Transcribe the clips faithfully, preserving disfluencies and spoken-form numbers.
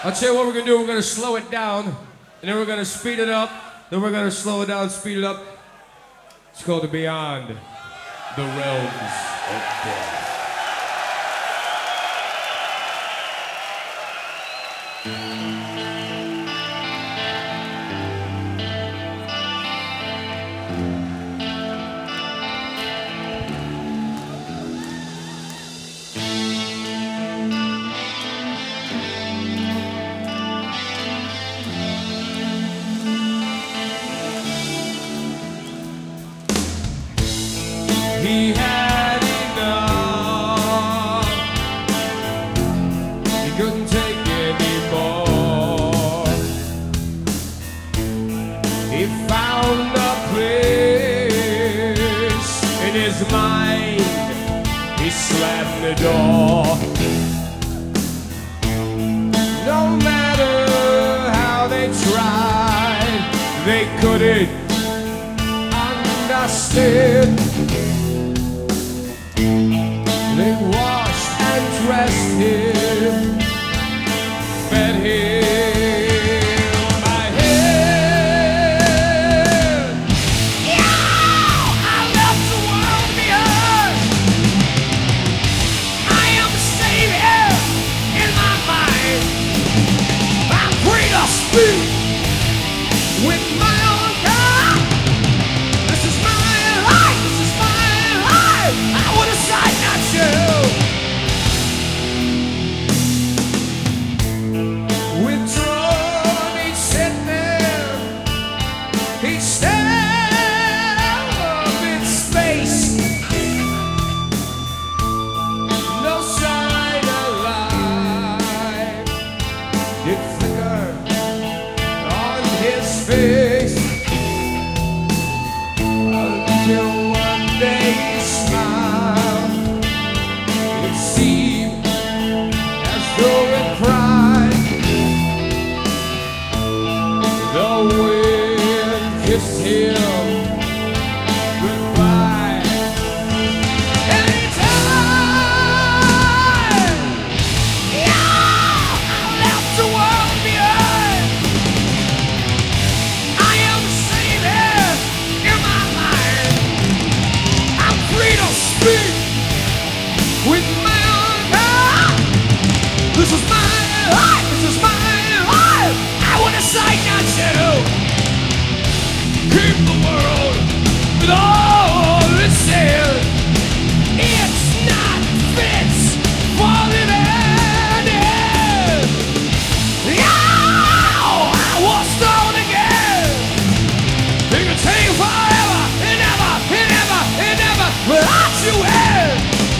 I'll tell you what we're gonna do. We're gonna slow it down, and then we're gonna speed it up. Then we're gonna slow it down, speed it up. It's called the Beyond the Realms of Death. He had enough. He couldn't take anymore. He found a place in his mind. He slammed the door. No matter how they tried, they couldn't understand. They washed and dressed him, fed him my head. Yeah, I left the world behind. I am a savior in my mind. I'm free to speak with my own God. This is my life, this is my life. I would decide not to. Withdrawn, he'd sit there, he'd stare up in space. No sign of life did flicker on his face, until one day he smiled. It seemed as though it cried. The wind kissed him goodbye. Anytime, yeah, I left the world behind. I am savior in my mind. I'm free to speak with my own God. This is my life, this is my life. I would decide not to keep the world with all it said. It's not fit for living in. Yeah, I was thrown again. It could take forever and ever and ever and ever without you in.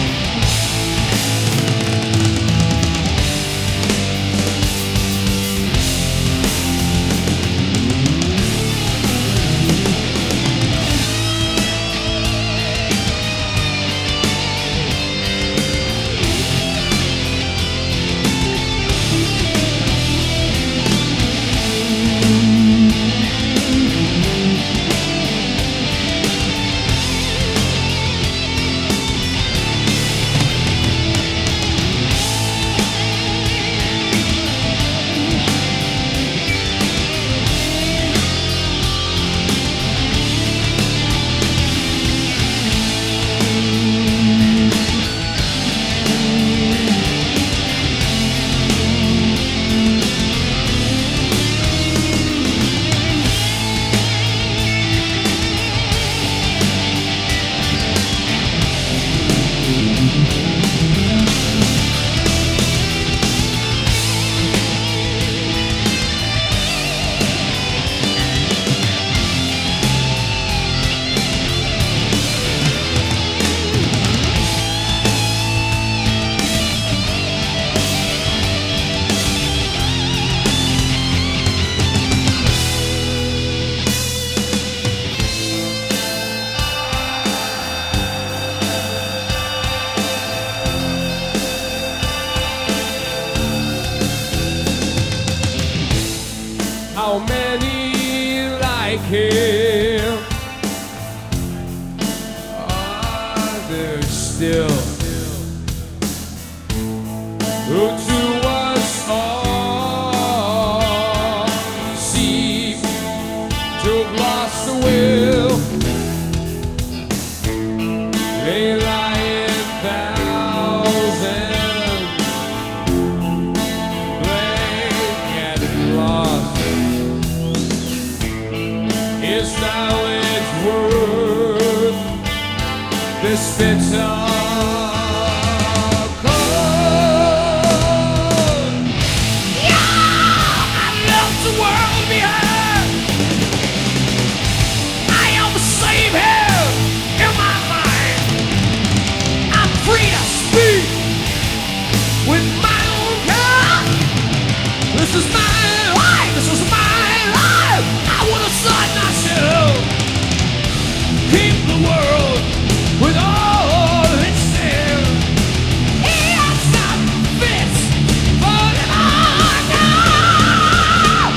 How many like him are there still? Who to us all This is my life, this is my life. I wanna sign myself. Keep the world with all its sin. It's not fit for them now.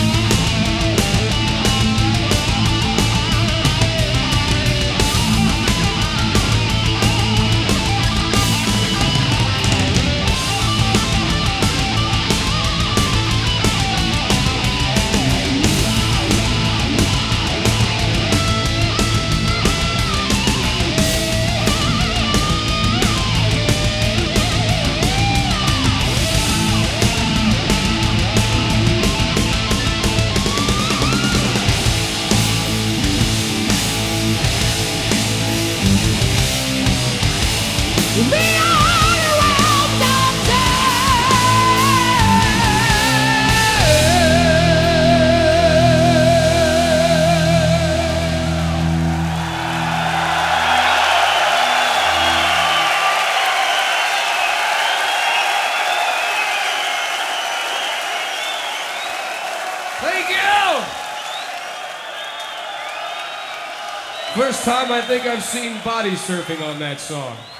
Thank you! First time I think I've seen body surfing on that song.